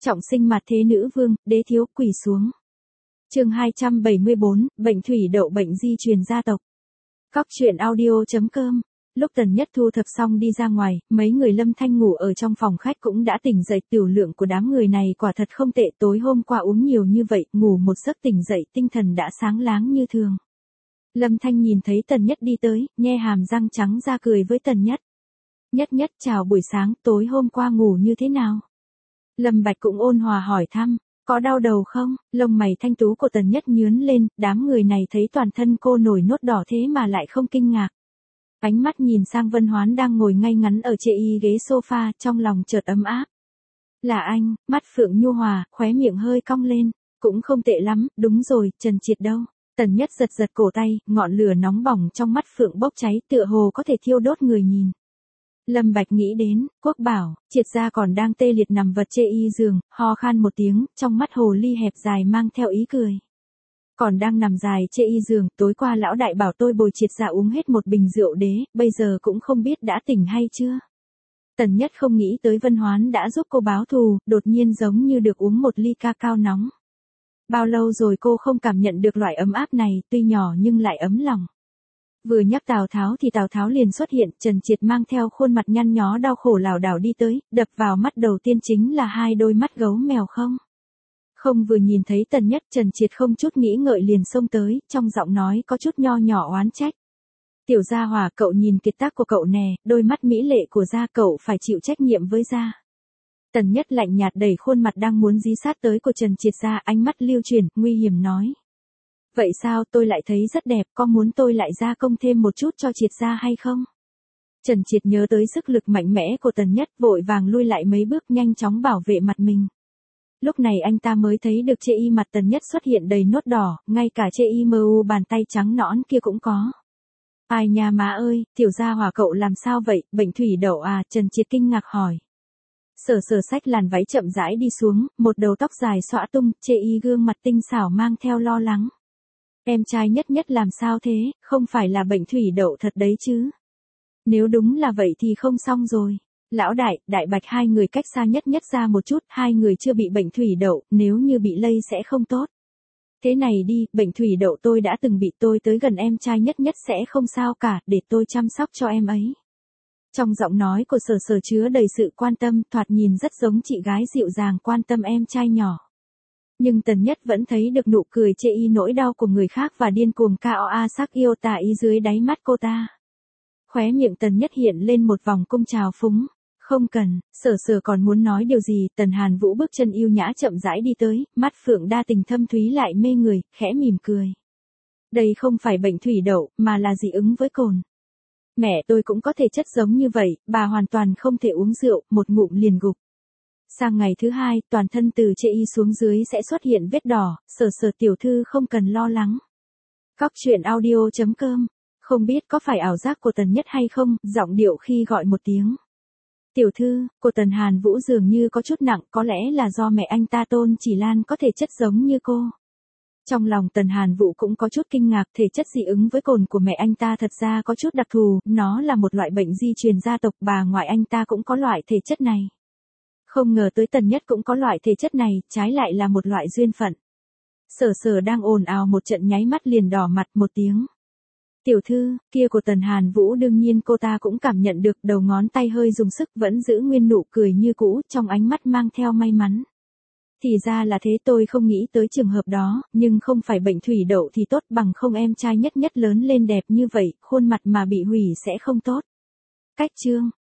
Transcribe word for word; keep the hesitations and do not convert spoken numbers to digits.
Trọng sinh mặt thế nữ vương, đế thiếu quỳ xuống. Chương hai trăm bảy mươi bốn, bệnh thủy đậu bệnh di truyền gia tộc. Cóc truyện audio.com. Lúc Tần Nhất thu thập xong đi ra ngoài, mấy người Lâm Thanh ngủ ở trong phòng khách cũng đã tỉnh dậy. Tiểu lượng của đám người này quả thật không tệ, tối hôm qua uống nhiều như vậy, ngủ một giấc tỉnh dậy tinh thần đã sáng láng như thường. Lâm Thanh nhìn thấy Tần Nhất đi tới, nhe hàm răng trắng ra cười với Tần Nhất. Nhất Nhất chào buổi sáng, tối hôm qua ngủ như thế nào? Lâm Bạch cũng ôn hòa hỏi thăm, có đau đầu không? Lông mày thanh tú của Tần Nhất nhướng lên, đám người này thấy toàn thân cô nổi nốt đỏ thế mà lại không kinh ngạc. Ánh mắt nhìn sang Vân Hoán đang ngồi ngay ngắn ở chê y ghế sofa, trong lòng chợt ấm áp. Là anh, mắt Phượng nhu hòa, khóe miệng hơi cong lên, cũng không tệ lắm, đúng rồi, Trần Triệt đâu? Tần Nhất giật giật cổ tay, ngọn lửa nóng bỏng trong mắt Phượng bốc cháy, tựa hồ có thể thiêu đốt người nhìn. Lâm Bạch nghĩ đến, Quốc Bảo, Triệt gia còn đang tê liệt nằm vật chê y giường, ho khan một tiếng, trong mắt hồ ly hẹp dài mang theo ý cười. Còn đang nằm dài chê y giường, tối qua lão đại bảo tôi bồi Triệt gia uống hết một bình rượu đế, bây giờ cũng không biết đã tỉnh hay chưa. Tần Nhất không nghĩ tới Vân Hoán đã giúp cô báo thù, đột nhiên giống như được uống một ly ca cao nóng. Bao lâu rồi cô không cảm nhận được loại ấm áp này, tuy nhỏ nhưng lại ấm lòng. Vừa nhắc Tào Tháo thì Tào Tháo liền xuất hiện, Trần Triệt mang theo khuôn mặt nhăn nhó đau khổ lảo đảo đi tới, đập vào mắt đầu tiên chính là hai đôi mắt gấu mèo không. Không vừa nhìn thấy Tần Nhất, Trần Triệt không chút nghĩ ngợi liền xông tới, trong giọng nói có chút nho nhỏ oán trách. Tiểu Gia Hòa, cậu nhìn kiệt tác của cậu nè, đôi mắt mỹ lệ của gia cậu phải chịu trách nhiệm với gia. Tần Nhất lạnh nhạt đẩy khuôn mặt đang muốn dí sát tới của Trần Triệt ra, ánh mắt lưu chuyển, nguy hiểm nói. Vậy sao, tôi lại thấy rất đẹp, có muốn tôi lại gia công thêm một chút cho Triệt gia hay không? Trần Triệt nhớ tới sức lực mạnh mẽ của Tần Nhất, vội vàng lui lại mấy bước, nhanh chóng bảo vệ mặt mình. Lúc này anh ta mới thấy được chê y mặt Tần Nhất xuất hiện đầy nốt đỏ, ngay cả chê y mờ u bàn tay trắng nõn kia cũng có. Ai nha má ơi, Tiểu Gia Hòa cậu làm sao vậy, bệnh thủy đậu à? Trần Triệt kinh ngạc hỏi. Sờ sờ xách làn váy chậm rãi đi xuống, một đầu tóc dài xõa tung, chê y gương mặt tinh xảo mang theo lo lắng. Em trai Nhất Nhất làm sao thế, không phải là bệnh thủy đậu thật đấy chứ? Nếu đúng là vậy thì không xong rồi. Lão đại, Đại Bạch hai người cách xa Nhất Nhất ra một chút, hai người chưa bị bệnh thủy đậu, nếu như bị lây sẽ không tốt. Thế này đi, bệnh thủy đậu tôi đã từng bị, tôi tới gần em trai Nhất Nhất sẽ không sao cả, để tôi chăm sóc cho em ấy. Trong giọng nói của Sở Sở chứa đầy sự quan tâm, thoạt nhìn rất giống chị gái dịu dàng quan tâm em trai nhỏ. Nhưng Tần Nhất vẫn thấy được nụ cười chê y nỗi đau của người khác và điên cuồng cao a sắc yêu tà ý dưới đáy mắt cô ta. Khóe miệng Tần Nhất hiện lên một vòng cung trào phúng. Không cần, Sở Sở còn muốn nói điều gì, Tần Hàn Vũ bước chân yêu nhã chậm rãi đi tới, mắt Phượng đa tình thâm thúy lại mê người, khẽ mỉm cười. Đây không phải bệnh thủy đậu, mà là dị ứng với cồn. Mẹ tôi cũng có thể chất giống như vậy, bà hoàn toàn không thể uống rượu, một ngụm liền gục. Sang ngày thứ hai, toàn thân từ chê y xuống dưới sẽ xuất hiện vết đỏ, Sở Sở tiểu thư không cần lo lắng. Cóc truyện audio.com. Không biết có phải ảo giác của Tần Nhất hay không, giọng điệu khi gọi một tiếng. Tiểu thư, của Tần Hàn Vũ dường như có chút nặng, có lẽ là do mẹ anh ta Tôn Chỉ Lan có thể chất giống như cô. Trong lòng Tần Hàn Vũ cũng có chút kinh ngạc, thể chất dị ứng với cồn của mẹ anh ta thật ra có chút đặc thù, nó là một loại bệnh di truyền gia tộc, bà ngoại anh ta cũng có loại thể chất này. Không ngờ tới Tần Nhất cũng có loại thể chất này, trái lại là một loại duyên phận. Sở Sở đang ồn ào một trận nháy mắt liền đỏ mặt một tiếng. Tiểu thư, kia của Tần Hàn Vũ đương nhiên cô ta cũng cảm nhận được, đầu ngón tay hơi dùng sức vẫn giữ nguyên nụ cười như cũ, trong ánh mắt mang theo may mắn. Thì ra là thế, tôi không nghĩ tới trường hợp đó, nhưng không phải bệnh thủy đậu thì tốt, bằng không em trai Nhất Nhất lớn lên đẹp như vậy, khuôn mặt mà bị hủy sẽ không tốt. Cách chương.